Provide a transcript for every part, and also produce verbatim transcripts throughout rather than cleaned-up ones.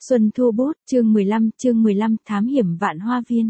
Xuân Thu Bút, chương mười lăm, chương mười lăm, Thám hiểm Vạn Hoa Viên.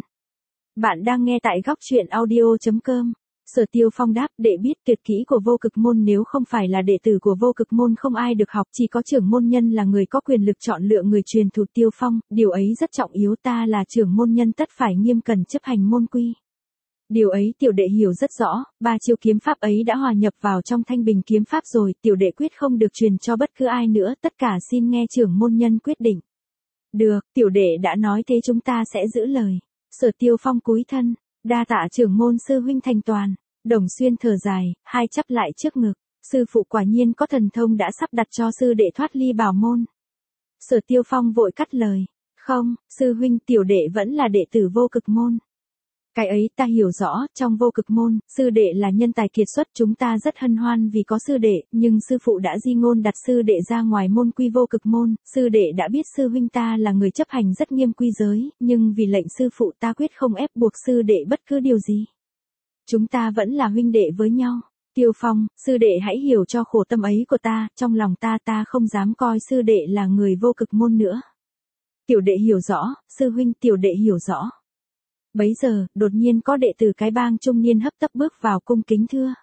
Bạn đang nghe tại góc truyện audio chấm com. Sở Tiêu Phong đáp, đệ biết tuyệt kỹ của vô cực môn, nếu không phải là đệ tử của vô cực môn không ai được học, chỉ có trưởng môn nhân là người có quyền lực chọn lựa người truyền thụ. Tiêu Phong, điều ấy rất trọng yếu, ta là trưởng môn nhân tất phải nghiêm cẩn chấp hành môn quy. Điều ấy tiểu đệ hiểu rất rõ, ba chiêu kiếm pháp ấy đã hòa nhập vào trong Thanh Bình kiếm pháp rồi, tiểu đệ quyết không được truyền cho bất cứ ai nữa, tất cả xin nghe trưởng môn nhân quyết định. Được, tiểu đệ đã nói thế, chúng ta sẽ giữ lời. Sở Tiêu Phong cúi thân, đa tạ trưởng môn sư huynh thành toàn. Đồng Xuyên thở dài, hai chắp lại trước ngực, sư phụ quả nhiên có thần thông đã sắp đặt cho sư đệ thoát ly bảo môn. Sở Tiêu Phong vội cắt lời, không, sư huynh, tiểu đệ vẫn là đệ tử vô cực môn. Cái ấy ta hiểu rõ, trong vô cực môn, sư đệ là nhân tài kiệt xuất, chúng ta rất hân hoan vì có sư đệ, nhưng sư phụ đã di ngôn đặt sư đệ ra ngoài môn quy vô cực môn, sư đệ đã biết sư huynh ta là người chấp hành rất nghiêm quy giới, nhưng vì lệnh sư phụ ta quyết không ép buộc sư đệ bất cứ điều gì. Chúng ta vẫn là huynh đệ với nhau. Tiêu Phong, sư đệ hãy hiểu cho khổ tâm ấy của ta, trong lòng ta ta không dám coi sư đệ là người vô cực môn nữa. Tiểu đệ hiểu rõ, sư huynh, tiểu đệ hiểu rõ. Bấy giờ, đột nhiên có đệ tử cái bang trung niên hấp tấp bước vào cung kính thưa.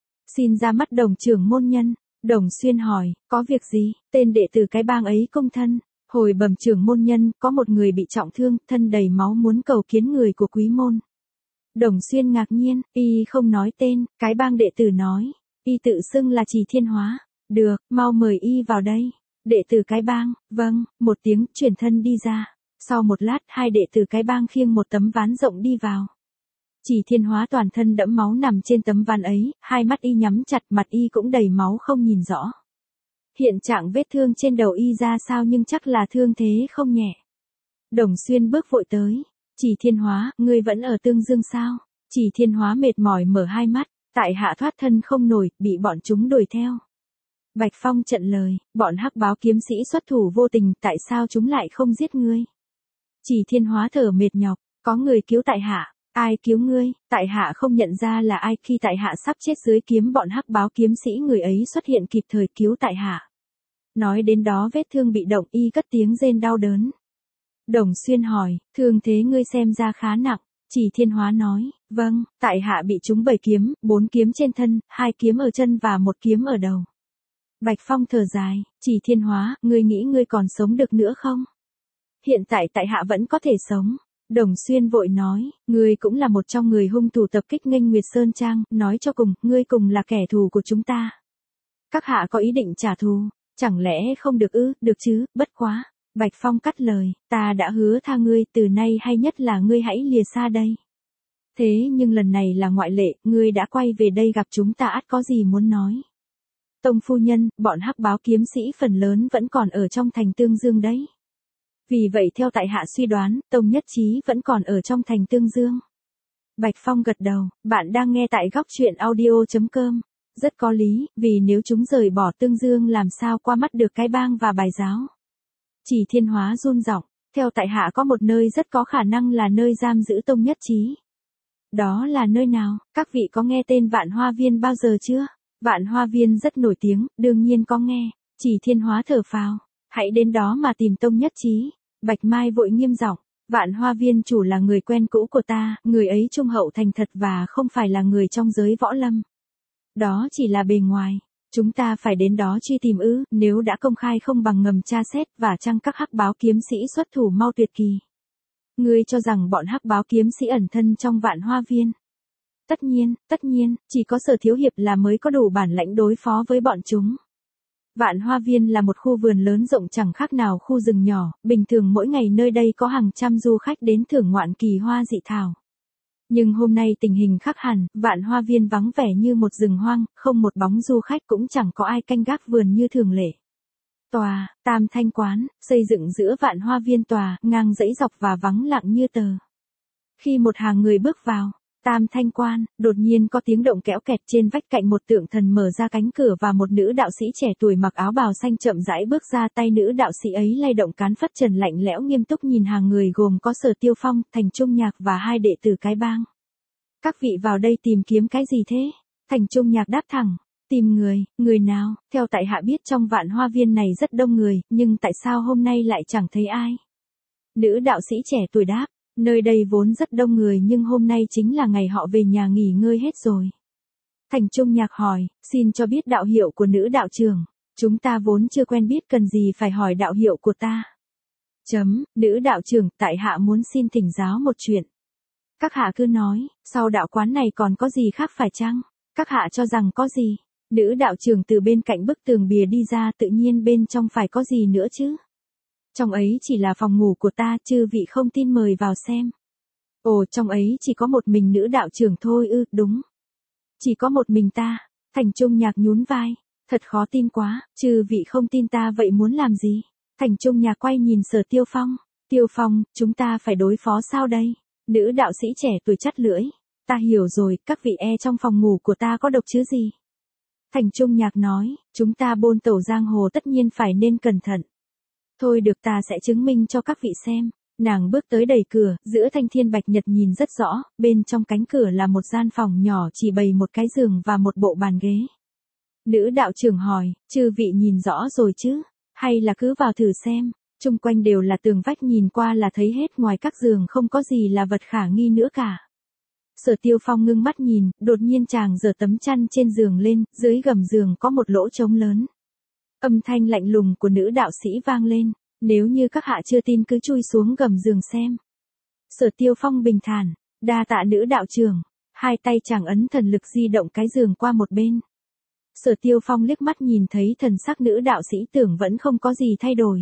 Xin ra mắt Đồng trưởng môn nhân. Đồng Xuyên hỏi, có việc gì? Tên đệ tử cái bang ấy cung thân. Hồi bẩm trưởng môn nhân, có một người bị trọng thương, thân đầy máu muốn cầu kiến người của quý môn. Đồng Xuyên ngạc nhiên, y không nói tên, cái bang đệ tử nói, y tự xưng là Chỉ Thiên Hóa. Được, mau mời y vào đây. Đệ tử cái bang, vâng, một tiếng, chuyển thân đi ra. Sau một lát, hai đệ tử cái bang khiêng một tấm ván rộng đi vào. Chỉ Thiên Hóa toàn thân đẫm máu nằm trên tấm ván ấy, hai mắt y nhắm chặt, mặt y cũng đầy máu không nhìn rõ. Hiện trạng vết thương trên đầu y ra sao, nhưng chắc là thương thế không nhẹ. Đồng Xuyên bước vội tới. Chỉ Thiên Hóa, ngươi vẫn ở Tương Dương sao? Chỉ Thiên Hóa mệt mỏi mở hai mắt, tại hạ thoát thân không nổi, bị bọn chúng đuổi theo. Bạch Phong trận lời, bọn hắc báo kiếm sĩ xuất thủ vô tình, tại sao chúng lại không giết ngươi? Chỉ Thiên Hóa thở mệt nhọc, có người cứu tại hạ. Ai cứu ngươi? Tại hạ không nhận ra là ai, khi tại hạ sắp chết dưới kiếm bọn hắc báo kiếm sĩ, người ấy xuất hiện kịp thời cứu tại hạ. Nói đến đó vết thương bị động, y cất tiếng rên đau đớn. Đồng Xuyên hỏi, thương thế ngươi xem ra khá nặng. Chỉ Thiên Hóa nói, vâng, tại hạ bị trúng bảy kiếm, bốn kiếm trên thân, hai kiếm ở chân và một kiếm ở đầu. Bạch Phong thở dài, Chỉ Thiên Hóa, ngươi nghĩ ngươi còn sống được nữa không? Hiện tại tại hạ vẫn có thể sống. Đồng Xuyên vội nói, ngươi cũng là một trong người hung thủ tập kích Nghênh Nguyệt Sơn Trang, nói cho cùng, ngươi cùng là kẻ thù của chúng ta. Các hạ có ý định trả thù, chẳng lẽ không được ư? Được chứ, bất quá. Bạch Phong cắt lời, ta đã hứa tha ngươi, từ nay hay nhất là ngươi hãy lìa xa đây. Thế nhưng lần này là ngoại lệ, ngươi đã quay về đây gặp chúng ta, ắt có gì muốn nói. Tông phu nhân, bọn hắc báo kiếm sĩ phần lớn vẫn còn ở trong thành Tương Dương đấy. Vì vậy theo tại hạ suy đoán, Tông Nhất Chí vẫn còn ở trong thành Tương Dương. Bạch Phong gật đầu, bạn đang nghe tại góc truyện audio chấm com. Rất có lý, vì nếu chúng rời bỏ Tương Dương làm sao qua mắt được cái bang và bài giáo. Chỉ Thiên Hóa run giọng, theo tại hạ có một nơi rất có khả năng là nơi giam giữ Tông Nhất Chí. Đó là nơi nào? Các vị có nghe tên Vạn Hoa Viên bao giờ chưa? Vạn Hoa Viên rất nổi tiếng, đương nhiên có nghe. Chỉ Thiên Hóa thở phào, hãy đến đó mà tìm Tông Nhất Chí. Bạch Mai vội nghiêm giọng, Vạn Hoa Viên chủ là người quen cũ của ta, người ấy trung hậu thành thật và không phải là người trong giới võ lâm. Đó chỉ là bề ngoài. Chúng ta phải đến đó truy tìm ư? Nếu đã công khai không bằng ngầm tra xét, và chăng các hắc báo kiếm sĩ xuất thủ mau tuyệt kỳ. Ngươi cho rằng bọn hắc báo kiếm sĩ ẩn thân trong Vạn Hoa Viên? Tất nhiên, tất nhiên, chỉ có Sở thiếu hiệp là mới có đủ bản lãnh đối phó với bọn chúng. Vạn Hoa Viên là một khu vườn lớn rộng chẳng khác nào khu rừng nhỏ, bình thường mỗi ngày nơi đây có hàng trăm du khách đến thưởng ngoạn kỳ hoa dị thảo. Nhưng hôm nay tình hình khác hẳn, Vạn Hoa Viên vắng vẻ như một rừng hoang, không một bóng du khách, cũng chẳng có ai canh gác vườn như thường lệ. Tòa, Tam Thanh Quán, xây dựng giữa Vạn Hoa Viên tòa, ngang dãy dọc và vắng lặng như tờ. Khi một hàng người bước vào Tam Thanh Quan, đột nhiên có tiếng động kéo kẹt, trên vách cạnh một tượng thần mở ra cánh cửa và một nữ đạo sĩ trẻ tuổi mặc áo bào xanh chậm rãi bước ra, tay nữ đạo sĩ ấy lay động cán phất trần lạnh lẽo nghiêm túc nhìn hàng người gồm có Sở Tiêu Phong, Thành Trung Nhạc và hai đệ tử cái bang. Các vị vào đây tìm kiếm cái gì thế? Thành Trung Nhạc đáp thẳng, Tìm người, người nào, theo tại hạ biết trong Vạn Hoa Viên này rất đông người, nhưng tại sao hôm nay lại chẳng thấy ai? Nữ đạo sĩ trẻ tuổi đáp, nơi đây vốn rất đông người nhưng hôm nay chính là ngày họ về nhà nghỉ ngơi hết rồi. Thành Trung Nhạc hỏi, xin cho biết đạo hiệu của nữ đạo trưởng. Chúng ta vốn chưa quen biết cần gì phải hỏi đạo hiệu của ta. Chấm, nữ đạo trưởng, tại hạ muốn xin thỉnh giáo một chuyện. Các hạ cứ nói, sau đạo quán này còn có gì khác phải chăng? Các hạ cho rằng có gì? Nữ đạo trưởng từ bên cạnh bức tường bìa đi ra, tự nhiên bên trong phải có gì nữa chứ? Trong ấy chỉ là phòng ngủ của ta, chư vị không tin mời vào xem. Ồ, trong ấy chỉ có một mình nữ đạo trưởng thôi ư, đúng. Chỉ có một mình ta. Thành Trung Nhạc nhún vai. Thật khó tin quá, chư vị không tin ta vậy muốn làm gì? Thành Trung Nhạc quay nhìn Sở Tiêu Phong. Tiêu Phong, chúng ta phải đối phó sao đây? Nữ đạo sĩ trẻ tuổi chắt lưỡi. Ta hiểu rồi, các vị e trong phòng ngủ của ta có độc chứ gì? Thành Trung Nhạc nói, chúng ta bôn tẩu giang hồ tất nhiên phải nên cẩn thận. Thôi được, ta sẽ chứng minh cho các vị xem. Nàng bước tới đẩy cửa, giữa thanh thiên bạch nhật nhìn rất rõ, bên trong cánh cửa là một gian phòng nhỏ chỉ bày một cái giường và một bộ bàn ghế. Nữ đạo trưởng hỏi, chư vị nhìn rõ rồi chứ? Hay là cứ vào thử xem? Chung quanh đều là tường vách, nhìn qua là thấy hết, ngoài các giường không có gì là vật khả nghi nữa cả. Sở Tiêu Phong ngưng mắt nhìn, đột nhiên chàng giở tấm chăn trên giường lên, dưới gầm giường có một lỗ trống lớn. Âm thanh lạnh lùng của nữ đạo sĩ vang lên, nếu như các hạ chưa tin cứ chui xuống gầm giường xem. Sở Tiêu Phong bình thản, đa tạ nữ đạo trưởng, hai tay chàng ấn thần lực di động cái giường qua một bên. Sở Tiêu Phong liếc mắt nhìn thấy thần sắc nữ đạo sĩ tưởng vẫn không có gì thay đổi.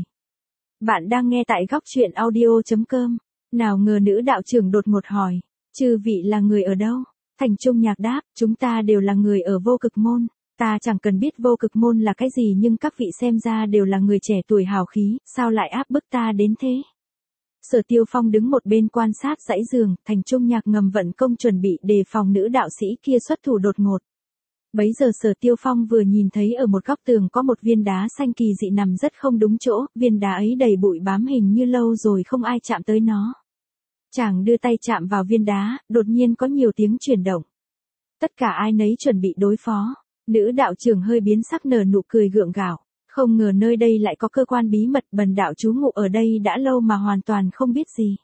Bạn đang nghe tại góc truyện audio chấm com, nào ngờ nữ đạo trưởng đột ngột hỏi, chư vị là người ở đâu? Thành Trung Nhạc đáp, chúng ta đều là người ở Vô Cực Môn. Ta chẳng cần biết Vô Cực Môn là cái gì nhưng các vị xem ra đều là người trẻ tuổi hào khí, sao lại áp bức ta đến thế? Sở Tiêu Phong đứng một bên quan sát dãy giường, Thành Trung Nhạc ngầm vận công chuẩn bị đề phòng nữ đạo sĩ kia xuất thủ đột ngột. Bấy giờ Sở Tiêu Phong vừa nhìn thấy ở một góc tường có một viên đá xanh kỳ dị nằm rất không đúng chỗ, viên đá ấy đầy bụi bám hình như lâu rồi không ai chạm tới nó. Chàng đưa tay chạm vào viên đá, đột nhiên có nhiều tiếng chuyển động. Tất cả ai nấy chuẩn bị đối phó. Nữ đạo trưởng hơi biến sắc nở nụ cười gượng gạo, không ngờ nơi đây lại có cơ quan bí mật, bần đạo trú ngụ ở đây đã lâu mà hoàn toàn không biết gì.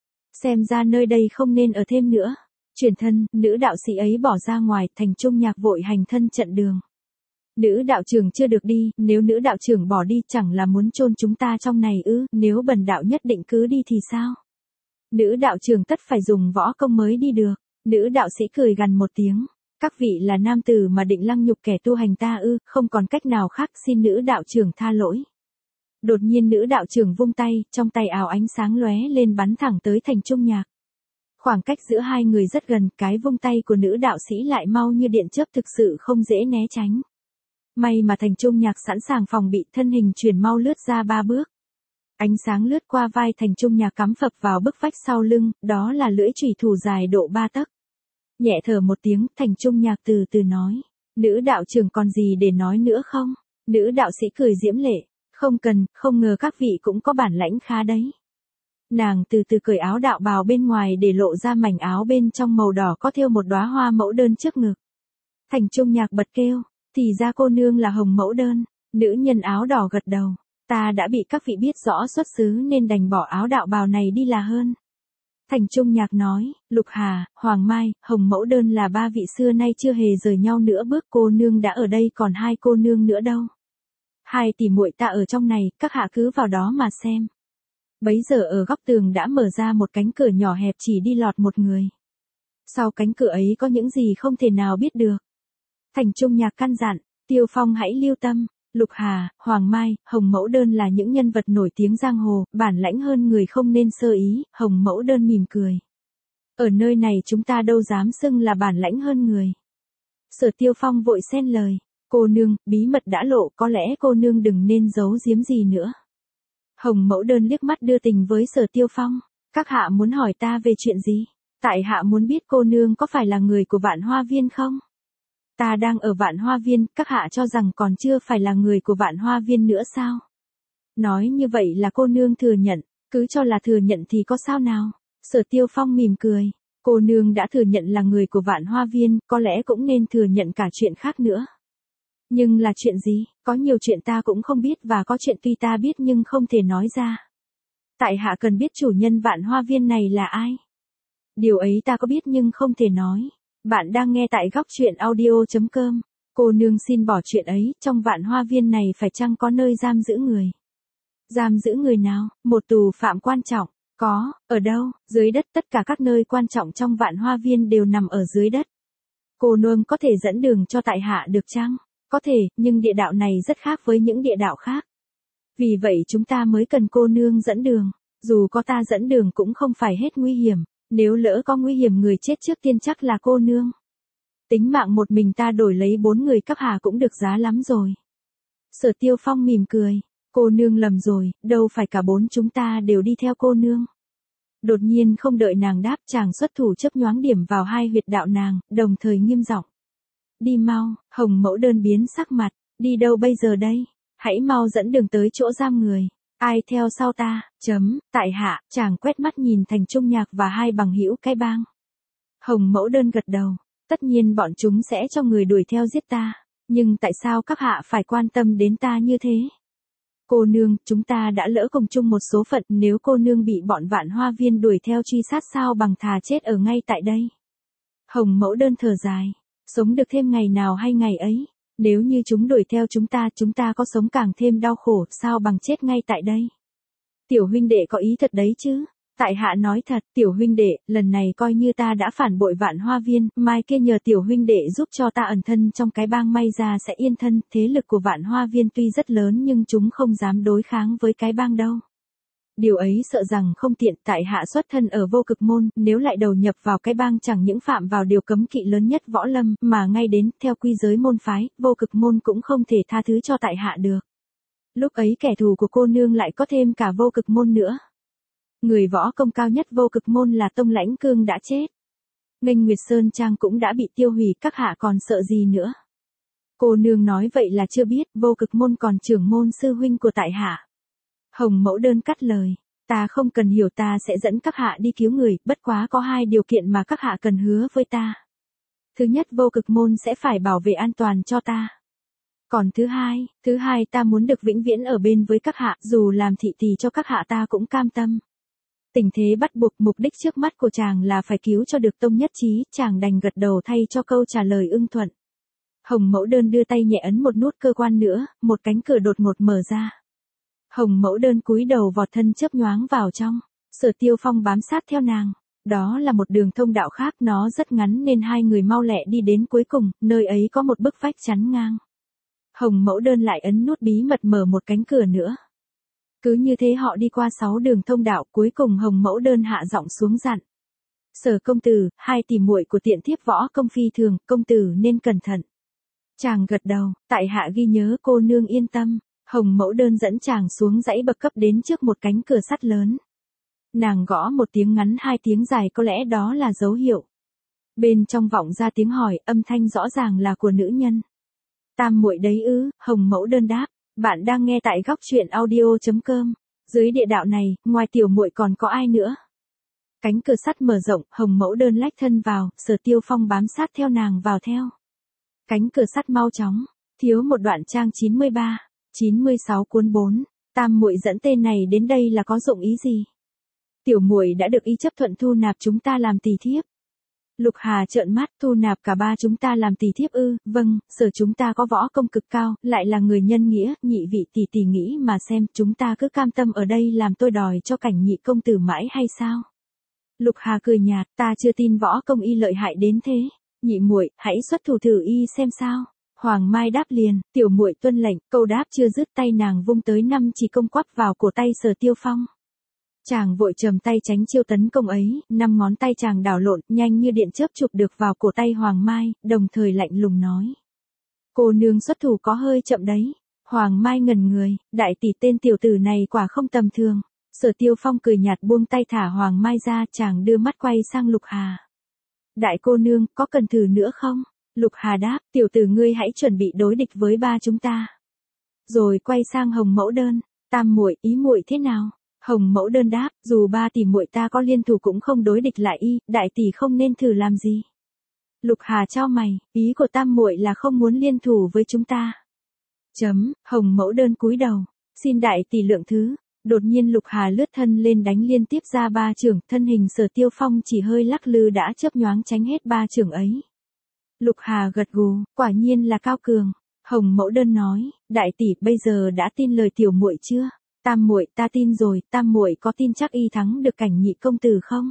Xem ra nơi đây không nên ở thêm nữa. Chuyển thân, nữ đạo sĩ ấy bỏ ra ngoài, Thành Trung Nhạc vội hành thân trận đường. Nữ đạo trưởng chưa được đi, nếu nữ đạo trưởng bỏ đi chẳng là muốn chôn chúng ta trong này ư, nếu bần đạo nhất định cứ đi thì sao? Nữ đạo trưởng tất phải dùng võ công mới đi được. Nữ đạo sĩ cười gằn một tiếng. Các vị là nam tử mà định lăng nhục kẻ tu hành ta ư, không còn cách nào khác, xin nữ đạo trưởng tha lỗi. Đột nhiên nữ đạo trưởng vung tay, trong tay áo ánh sáng lóe lên bắn thẳng tới Thành Trung Nhạc. Khoảng cách giữa hai người rất gần, cái vung tay của nữ đạo sĩ lại mau như điện chớp, thực sự không dễ né tránh. May mà Thành Trung Nhạc sẵn sàng phòng bị, thân hình chuyển mau lướt ra ba bước. Ánh sáng lướt qua vai Thành Trung Nhạc cắm phập vào bức vách sau lưng, đó là lưỡi chùy thủ dài độ ba tấc. Nhẹ thở một tiếng, Thành Trung Nhạc từ từ nói, nữ đạo trưởng còn gì để nói nữa không? Nữ đạo sĩ cười diễm lệ, không cần, không ngờ các vị cũng có bản lãnh khá đấy. Nàng từ từ cởi áo đạo bào bên ngoài để lộ ra mảnh áo bên trong màu đỏ có thêu một đóa hoa mẫu đơn trước ngực. Thành Trung Nhạc bật kêu, thì ra cô nương là Hồng Mẫu Đơn. Nữ nhân áo đỏ gật đầu, ta đã bị các vị biết rõ xuất xứ nên đành bỏ áo đạo bào này đi là hơn. Thành Trung Nhạc nói, Lục Hà, Hoàng Mai, Hồng Mẫu Đơn là ba vị xưa nay chưa hề rời nhau nữa, bước cô nương đã ở đây, còn hai cô nương nữa đâu. Hai tỷ muội ta ở trong này, các hạ cứ vào đó mà xem. Bấy giờ ở góc tường đã mở ra một cánh cửa nhỏ hẹp chỉ đi lọt một người. Sau cánh cửa ấy có những gì không thể nào biết được. Thành Trung Nhạc căn dặn, Tiêu Phong hãy lưu tâm. Lục Hà, Hoàng Mai, Hồng Mẫu Đơn là những nhân vật nổi tiếng giang hồ, bản lãnh hơn người không nên sơ ý. Hồng Mẫu Đơn mỉm cười. Ở nơi này chúng ta đâu dám xưng là bản lãnh hơn người. Sở Tiêu Phong vội xen lời, cô nương, bí mật đã lộ, có lẽ cô nương đừng nên giấu giếm gì nữa. Hồng Mẫu Đơn liếc mắt đưa tình với Sở Tiêu Phong, các hạ muốn hỏi ta về chuyện gì? Tại hạ muốn biết cô nương có phải là người của Vạn Hoa Viên không? Ta đang ở Vạn Hoa Viên, các hạ cho rằng còn chưa phải là người của Vạn Hoa Viên nữa sao? Nói như vậy là cô nương thừa nhận, cứ cho là thừa nhận thì có sao nào? Sở Tiêu Phong mỉm cười, cô nương đã thừa nhận là người của Vạn Hoa Viên, có lẽ cũng nên thừa nhận cả chuyện khác nữa. Nhưng là chuyện gì? Có nhiều chuyện ta cũng không biết và có chuyện tuy ta biết nhưng không thể nói ra. Tại hạ cần biết chủ nhân Vạn Hoa Viên này là ai. Điều ấy ta có biết nhưng không thể nói. Bạn đang nghe tại góc truyện audio.com. Cô nương xin bỏ chuyện ấy, trong Vạn Hoa Viên này phải chăng có nơi giam giữ người? Giam giữ người nào? Một tù phạm quan trọng. Có, ở đâu? Dưới đất, tất cả các nơi quan trọng trong Vạn Hoa Viên đều nằm ở dưới đất. Cô nương có thể dẫn đường cho tại hạ được chăng? Có thể, nhưng địa đạo này rất khác với những địa đạo khác. Vì vậy chúng ta mới cần cô nương dẫn đường. Dù có ta dẫn đường cũng không phải hết nguy hiểm. Nếu lỡ có nguy hiểm người chết trước tiên chắc là cô nương. Tính mạng một mình ta đổi lấy bốn người cấp hạ cũng được giá lắm rồi. Sở Tiêu Phong mỉm cười. Cô nương lầm rồi, đâu phải cả bốn chúng ta đều đi theo cô nương. Đột nhiên không đợi nàng đáp, chàng xuất thủ chớp nhoáng điểm vào hai huyệt đạo nàng, đồng thời nghiêm giọng. Đi mau, Hồng Mẫu Đơn biến sắc mặt, đi đâu bây giờ đây? Hãy mau dẫn đường tới chỗ giam người. Ai theo sau ta? Chấm, tại hạ, chàng quét mắt nhìn Thành Trung Nhạc và hai bằng hữu cái bang. Hồng Mẫu Đơn gật đầu, tất nhiên bọn chúng sẽ cho người đuổi theo giết ta, nhưng tại sao các hạ phải quan tâm đến ta như thế? Cô nương, chúng ta đã lỡ cùng chung một số phận, nếu cô nương bị bọn Vạn Hoa Viên đuổi theo truy sát sao bằng thà chết ở ngay tại đây. Hồng Mẫu Đơn thở dài, sống được thêm ngày nào hay ngày ấy, nếu như chúng đuổi theo chúng ta, chúng ta có sống càng thêm đau khổ, sao bằng chết ngay tại đây. Tiểu huynh đệ có ý thật đấy chứ? Tại hạ nói thật, tiểu huynh đệ, lần này coi như ta đã phản bội Vạn Hoa Viên, mai kia nhờ tiểu huynh đệ giúp cho ta ẩn thân trong cái bang may ra sẽ yên thân, thế lực của Vạn Hoa Viên tuy rất lớn nhưng chúng không dám đối kháng với cái bang đâu. Điều ấy sợ rằng không tiện, tại hạ xuất thân ở Vô Cực Môn, nếu lại đầu nhập vào cái bang chẳng những phạm vào điều cấm kỵ lớn nhất võ lâm, mà ngay đến, theo quy giới môn phái, Vô Cực Môn cũng không thể tha thứ cho tại hạ được. Lúc ấy kẻ thù của cô nương lại có thêm cả Vô Cực Môn nữa. Người võ công cao nhất Vô Cực Môn là Tông Lãnh Cương đã chết. Nghênh Nguyệt Sơn Trang cũng đã bị tiêu hủy, các hạ còn sợ gì nữa. Cô nương nói vậy là chưa biết, Vô Cực Môn còn trưởng môn sư huynh của tại hạ. Hồng Mẫu Đơn cắt lời, ta không cần hiểu, ta sẽ dẫn các hạ đi cứu người, bất quá có hai điều kiện mà các hạ cần hứa với ta. Thứ nhất, Vô Cực Môn sẽ phải bảo vệ an toàn cho ta. Còn thứ hai, thứ hai ta muốn được vĩnh viễn ở bên với các hạ, dù làm thị tỳ cho các hạ ta cũng cam tâm. Tình thế bắt buộc, mục đích trước mắt của chàng là phải cứu cho được Tông Nhất Chí, chàng đành gật đầu thay cho câu trả lời ưng thuận. Hồng Mẫu Đơn đưa tay nhẹ ấn một nút cơ quan nữa, một cánh cửa đột ngột mở ra. Hồng Mẫu Đơn cúi đầu vọt thân chớp nhoáng vào trong, Sở Tiêu Phong bám sát theo nàng. Đó là một đường thông đạo khác, nó rất ngắn nên hai người mau lẹ đi đến cuối cùng, nơi ấy có một bức vách chắn ngang. Hồng Mẫu Đơn lại ấn nút bí mật mở một cánh cửa nữa. Cứ như thế họ đi qua sáu đường thông đạo, cuối cùng Hồng Mẫu Đơn hạ giọng xuống dặn. Sở công tử, hai tỷ muội của tiện thiếp võ công phi thường, công tử nên cẩn thận. Chàng gật đầu, tại hạ ghi nhớ, cô nương yên tâm. Hồng Mẫu Đơn dẫn chàng xuống dãy bậc cấp đến trước một cánh cửa sắt lớn. Nàng gõ một tiếng ngắn hai tiếng dài, có lẽ đó là dấu hiệu. Bên trong vọng ra tiếng hỏi, âm thanh rõ ràng là của nữ nhân. Tam muội đấy ư? Hồng Mẫu Đơn đáp. Bạn đang nghe tại góc truyện audio.com. Dưới địa đạo này, ngoài tiểu muội còn có ai nữa? Cánh cửa sắt mở rộng, Hồng Mẫu Đơn lách thân vào, Sở Tiêu Phong bám sát theo nàng vào theo. Cánh cửa sắt mau chóng, thiếu một đoạn trang chín mươi ba, chín mươi sáu cuốn bốn. Tam muội dẫn tên này đến đây là có dụng ý gì? Tiểu muội đã được y chấp thuận thu nạp chúng ta làm tỳ thiếp. Lục Hà trợn mắt, thu nạp cả ba chúng ta làm tỳ thiếp ư? Vâng, Sở chúng ta có võ công cực cao, lại là người nhân nghĩa, nhị vị tỷ tỷ nghĩ mà xem, chúng ta cứ cam tâm ở đây làm tôi đòi cho cảnh nhị công tử mãi hay sao? Lục Hà cười nhạt, ta chưa tin võ công y lợi hại đến thế. Nhị muội, hãy xuất thủ thử y xem sao. Hoàng Mai đáp liền, tiểu muội tuân lệnh, câu đáp chưa dứt tay nàng vung tới năm chỉ công quắp vào cổ tay Sở Tiêu Phong. Chàng vội trầm tay tránh chiêu tấn công ấy, năm ngón tay chàng đảo lộn, nhanh như điện chớp chụp được vào cổ tay Hoàng Mai, đồng thời lạnh lùng nói. Cô nương xuất thủ có hơi chậm đấy. Hoàng Mai ngẩn người, đại tỷ tên tiểu tử này quả không tầm thường. Sở Tiêu Phong cười nhạt buông tay thả Hoàng Mai ra, chàng đưa mắt quay sang Lục Hà. Đại cô nương, có cần thử nữa không? Lục Hà đáp, tiểu tử ngươi hãy chuẩn bị đối địch với ba chúng ta. Rồi quay sang Hồng Mẫu Đơn, tam muội, ý muội thế nào? Hồng Mẫu Đơn đáp, dù ba tỷ muội ta có liên thủ cũng không đối địch lại y, đại tỷ không nên thử làm gì. Lục Hà chau mày, ý của tam muội là không muốn liên thủ với chúng ta. Chấm, Hồng mẫu đơn cúi đầu, xin đại tỷ lượng thứ. Đột nhiên Lục Hà lướt thân lên đánh liên tiếp ra ba chưởng, thân hình Sở Tiêu Phong chỉ hơi lắc lư đã chớp nhoáng tránh hết ba chưởng ấy. Lục Hà gật gù, quả nhiên là cao cường. Hồng mẫu đơn nói, đại tỷ bây giờ đã tin lời tiểu muội chưa? Tam muội ta tin rồi, tam muội có tin chắc y thắng được Cảnh Nhị công tử không?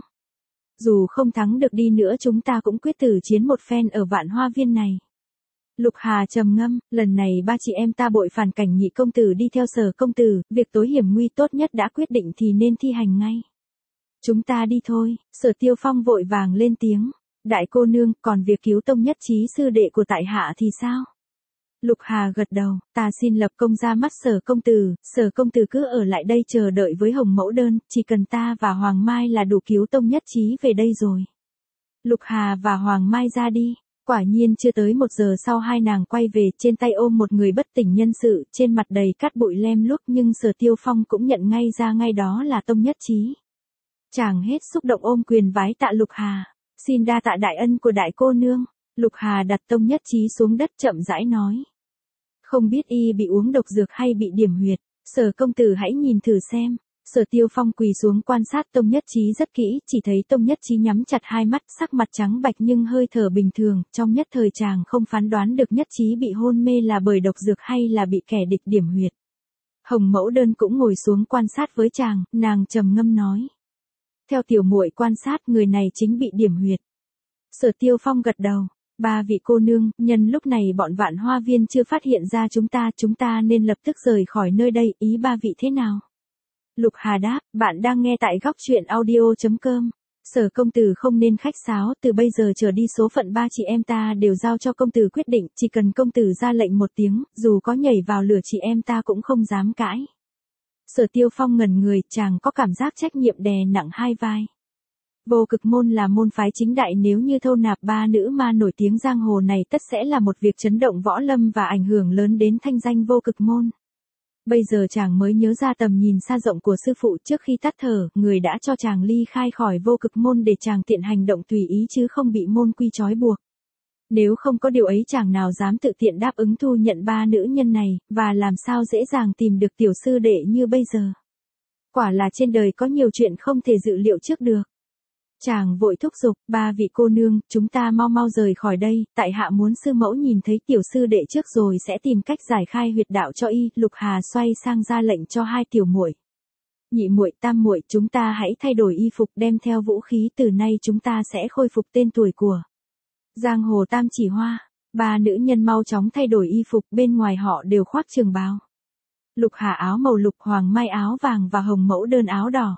Dù không thắng được đi nữa chúng ta cũng quyết tử chiến một phen ở Vạn Hoa Viên này. Lục Hà trầm ngâm, lần này ba chị em ta bội phản Cảnh Nhị công tử đi theo Sở công tử, việc tối hiểm nguy tốt nhất đã quyết định thì nên thi hành ngay. Chúng ta đi thôi. Sở Tiêu Phong vội vàng lên tiếng, đại cô nương, còn việc cứu tông nhất trí sư đệ của tại hạ thì sao? Lục Hà gật đầu, ta xin lập công ra mắt Sở công tử, Sở công tử cứ ở lại đây chờ đợi với Hồng mẫu đơn, chỉ cần ta và Hoàng Mai là đủ cứu tông nhất trí về đây rồi. Lục Hà và Hoàng Mai ra đi. Quả nhiên chưa tới một giờ sau hai nàng quay về, trên tay ôm một người bất tỉnh nhân sự, trên mặt đầy cát bụi lem luốc, nhưng Sở Tiêu Phong cũng nhận ngay ra ngay đó là tông nhất trí. Chàng hết xúc động ôm quyền vái tạ Lục Hà, xin đa tạ đại ân của đại cô nương. Lục Hà đặt tông nhất trí xuống đất chậm rãi nói, không biết y bị uống độc dược hay bị điểm huyệt, Sở công tử hãy nhìn thử xem. Sở Tiêu Phong quỳ xuống quan sát tông nhất trí rất kỹ, chỉ thấy tông nhất trí nhắm chặt hai mắt, sắc mặt trắng bạch nhưng hơi thở bình thường, trong nhất thời chàng không phán đoán được nhất trí bị hôn mê là bởi độc dược hay là bị kẻ địch điểm huyệt. Hồng mẫu đơn cũng ngồi xuống quan sát với chàng, nàng trầm ngâm nói, theo tiểu muội quan sát người này chính bị điểm huyệt. Sở Tiêu Phong gật đầu, ba vị cô nương, nhân lúc này bọn Vạn Hoa Viên chưa phát hiện ra chúng ta, chúng ta nên lập tức rời khỏi nơi đây, ý ba vị thế nào? Lục Hà đáp, bạn đang nghe tại góc truyện audio chấm com. Sở công tử không nên khách sáo, từ bây giờ trở đi số phận ba chị em ta đều giao cho công tử quyết định, chỉ cần công tử ra lệnh một tiếng, dù có nhảy vào lửa chị em ta cũng không dám cãi. Sở Tiêu Phong ngẩn người, chàng có cảm giác trách nhiệm đè nặng hai vai. Vô Cực môn là môn phái chính đại, nếu như thâu nạp ba nữ ma nổi tiếng giang hồ này tất sẽ là một việc chấn động võ lâm và ảnh hưởng lớn đến thanh danh Vô Cực môn. Bây giờ chàng mới nhớ ra tầm nhìn xa rộng của sư phụ, trước khi tắt thở, người đã cho chàng ly khai khỏi Vô Cực môn để chàng tiện hành động tùy ý chứ không bị môn quy trói buộc. Nếu không có điều ấy chàng nào dám tự tiện đáp ứng thu nhận ba nữ nhân này, và làm sao dễ dàng tìm được tiểu sư đệ như bây giờ. Quả là trên đời có nhiều chuyện không thể dự liệu trước được. Chàng vội thúc giục, ba vị cô nương, chúng ta mau mau rời khỏi đây, tại hạ muốn sư mẫu nhìn thấy tiểu sư đệ trước rồi sẽ tìm cách giải khai huyệt đạo cho y. Lục Hà xoay sang ra lệnh cho hai tiểu muội. Nhị muội, tam muội, chúng ta hãy thay đổi y phục, đem theo vũ khí, từ nay chúng ta sẽ khôi phục tên tuổi của giang hồ tam chỉ hoa. Ba nữ nhân mau chóng thay đổi y phục, bên ngoài họ đều khoác trường bào. Lục Hà áo màu lục, Hoàng Mai áo vàng và Hồng mẫu đơn áo đỏ.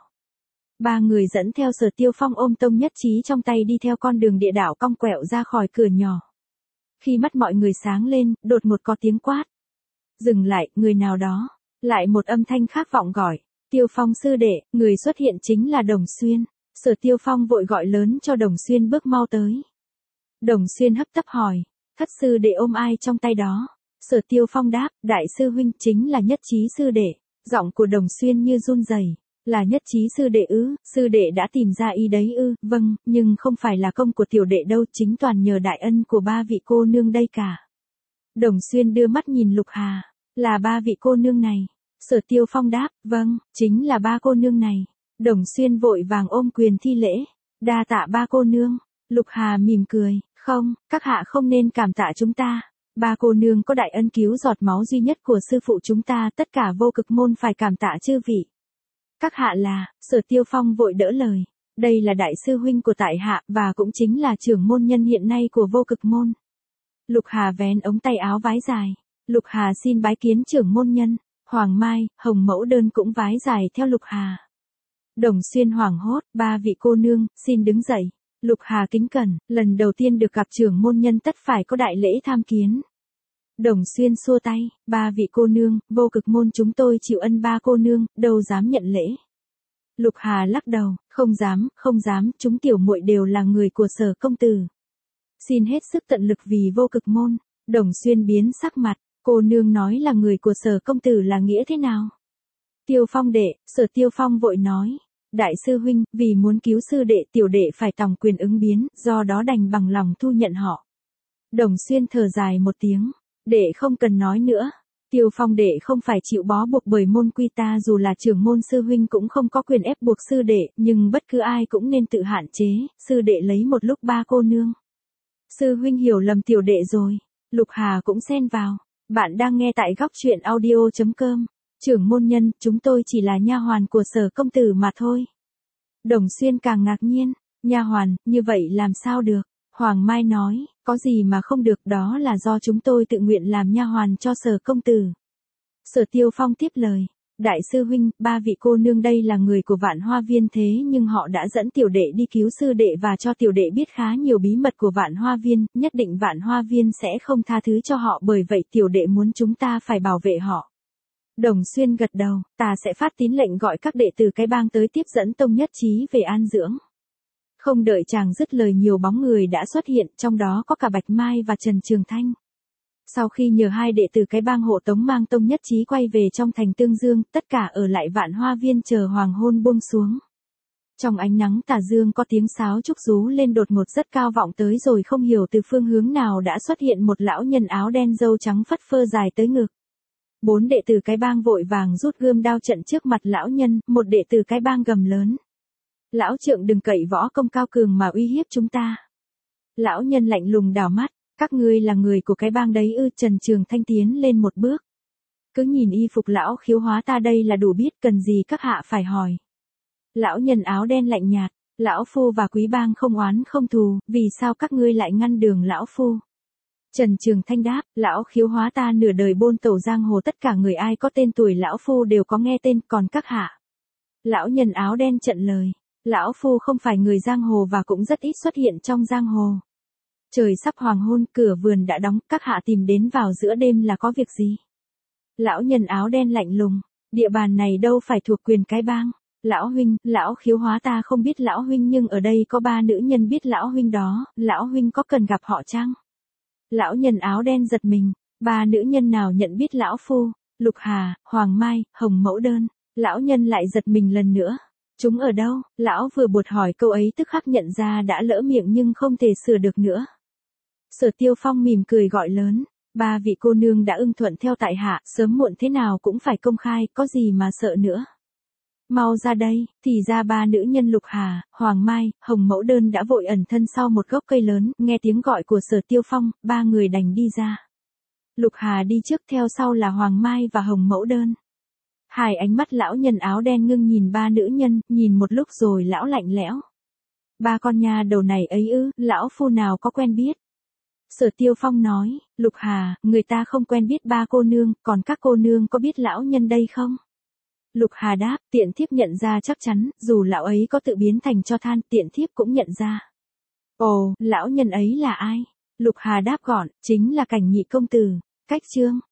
Ba người dẫn theo Sở Tiêu Phong ôm tông nhất trí trong tay đi theo con đường địa đạo cong quẹo ra khỏi cửa nhỏ. Khi mắt mọi người sáng lên, đột một có tiếng quát. Dừng lại, người nào đó. Lại một âm thanh khác vọng gọi. Tiêu Phong sư đệ, người xuất hiện chính là Đồng Xuyên. Sở Tiêu Phong vội gọi lớn cho Đồng Xuyên bước mau tới. Đồng Xuyên hấp tấp hỏi, thất sư đệ ôm ai trong tay đó? Sở Tiêu Phong đáp, đại sư huynh, chính là nhất trí sư đệ. Giọng của Đồng Xuyên như run rẩy. Là nhất trí sư đệ ư? Sư đệ đã tìm ra y đấy ư? Vâng, nhưng không phải là công của tiểu đệ đâu, chính toàn nhờ đại ân của ba vị cô nương đây cả. Đồng Xuyên đưa mắt nhìn Lục Hà, là ba vị cô nương này. Sở Tiêu Phong đáp, vâng, chính là ba cô nương này. Đồng Xuyên vội vàng ôm quyền thi lễ, đa tạ ba cô nương. Lục Hà mỉm cười, không, các hạ không nên cảm tạ chúng ta. Ba cô nương có đại ân cứu giọt máu duy nhất của sư phụ chúng ta, tất cả Vô Cực môn phải cảm tạ chư vị. Các hạ là, Sở Tiêu Phong vội đỡ lời, đây là đại sư huynh của tại hạ, và cũng chính là trưởng môn nhân hiện nay của Vô Cực môn. Lục Hà vén ống tay áo vái dài, Lục Hà xin bái kiến trưởng môn nhân. Hoàng Mai, Hồng mẫu đơn cũng vái dài theo Lục Hà. Đồng Xuyên hoảng hốt, ba vị cô nương, xin đứng dậy. Lục Hà kính cẩn, lần đầu tiên được gặp trưởng môn nhân tất phải có đại lễ tham kiến. Đồng Xuyên xua tay, ba vị cô nương, Vô Cực môn chúng tôi chịu ân ba cô nương, đâu dám nhận lễ. Lục Hà lắc đầu, không dám, không dám, chúng tiểu muội đều là người của Sở công tử. Xin hết sức tận lực vì Vô Cực môn. Đồng Xuyên biến sắc mặt, cô nương nói là người của Sở công tử là nghĩa thế nào? Tiêu Phong đệ, Sở Tiêu Phong vội nói, đại sư huynh, vì muốn cứu sư đệ tiểu đệ phải tòng quyền ứng biến, do đó đành bằng lòng thu nhận họ. Đồng Xuyên thở dài một tiếng, đệ không cần nói nữa. Tiêu Phong đệ không phải chịu bó buộc bởi môn quy, ta dù là trưởng môn sư huynh cũng không có quyền ép buộc sư đệ, nhưng bất cứ ai cũng nên tự hạn chế, sư đệ lấy một lúc ba cô nương. Sư huynh hiểu lầm tiểu đệ rồi. Lục Hà cũng xen vào. Bạn đang nghe tại góc truyện audio chấm com. Trưởng môn nhân, chúng tôi chỉ là nha hoàn của Sở công tử mà thôi. Đồng Xuyên càng ngạc nhiên. Nha hoàn, như vậy làm sao được? Hoàng Mai nói, có gì mà không được, đó là do chúng tôi tự nguyện làm nha hoàn cho Sở công tử. Sở Tiêu Phong tiếp lời, đại sư huynh, ba vị cô nương đây là người của Vạn Hoa Viên, thế nhưng họ đã dẫn tiểu đệ đi cứu sư đệ và cho tiểu đệ biết khá nhiều bí mật của Vạn Hoa Viên, nhất định Vạn Hoa Viên sẽ không tha thứ cho họ, bởi vậy tiểu đệ muốn chúng ta phải bảo vệ họ. Đồng Xuyên gật đầu, ta sẽ phát tín lệnh gọi các đệ tử cái bang tới tiếp dẫn Tông Nhất Chí về an dưỡng. Không đợi chàng dứt lời, nhiều bóng người đã xuất hiện, trong đó có cả Bạch Mai và Trần Trường Thanh. Sau khi nhờ hai đệ tử cái bang hộ tống mang Tông Nhất Chí quay về trong thành Tương Dương, tất cả ở lại Vạn Hoa Viên chờ hoàng hôn buông xuống. Trong ánh nắng tà dương có tiếng sáo trúc rú lên đột ngột rất cao vọng tới, rồi không hiểu từ phương hướng nào đã xuất hiện một lão nhân áo đen râu trắng phất phơ dài tới ngực. Bốn đệ tử cái bang vội vàng rút gươm đao trận trước mặt lão nhân, một đệ tử cái bang gầm lớn. Lão trượng, đừng cậy võ công cao cường mà uy hiếp chúng ta. Lão nhân lạnh lùng đảo mắt, các ngươi là người của cái bang đấy ư? Trần Trường Thanh tiến lên một bước. Cứ nhìn y phục lão khiếu hóa ta đây là đủ biết, cần gì các hạ phải hỏi. Lão nhân áo đen lạnh nhạt, lão phu và quý bang không oán không thù, vì sao các ngươi lại ngăn đường lão phu? Trần Trường Thanh đáp, lão khiếu hóa ta nửa đời bôn tẩu giang hồ, tất cả người ai có tên tuổi lão phu đều có nghe tên, còn các hạ. Lão nhân áo đen trận lời, lão phu không phải người giang hồ và cũng rất ít xuất hiện trong giang hồ. Trời sắp hoàng hôn, cửa vườn đã đóng, các hạ tìm đến vào giữa đêm là có việc gì? Lão nhân áo đen lạnh lùng, địa bàn này đâu phải thuộc quyền cái bang. Lão huynh, lão khiếu hóa ta không biết lão huynh, nhưng ở đây có ba nữ nhân biết lão huynh đó, lão huynh có cần gặp họ chăng? Lão nhân áo đen giật mình, ba nữ nhân nào nhận biết lão phu? Lục Hà, Hoàng Mai, Hồng Mẫu Đơn. Lão nhân lại giật mình lần nữa. Chúng ở đâu? Lão vừa buột hỏi câu ấy tức khắc nhận ra đã lỡ miệng nhưng không thể sửa được nữa. Sở Tiêu Phong mỉm cười gọi lớn, ba vị cô nương đã ưng thuận theo tại hạ, sớm muộn thế nào cũng phải công khai, có gì mà sợ nữa. Mau ra đây. Thì ra ba nữ nhân Lục Hà, Hoàng Mai, Hồng Mẫu Đơn đã vội ẩn thân sau một gốc cây lớn, nghe tiếng gọi của Sở Tiêu Phong, ba người đành đi ra. Lục Hà đi trước, theo sau là Hoàng Mai và Hồng Mẫu Đơn. Hai ánh mắt lão nhân áo đen ngưng nhìn ba nữ nhân, nhìn một lúc rồi lão lạnh lẽo. Ba con nha đầu này ấy ư? Lão phu nào có quen biết. Sở Tiêu Phong nói, Lục Hà, người ta không quen biết ba cô nương, còn các cô nương có biết lão nhân đây không? Lục Hà đáp, tiện thiếp nhận ra chắc chắn, dù lão ấy có tự biến thành cho than, tiện thiếp cũng nhận ra. Ồ, lão nhân ấy là ai? Lục Hà đáp gọn, chính là Cảnh Nhị công tử. Cách chương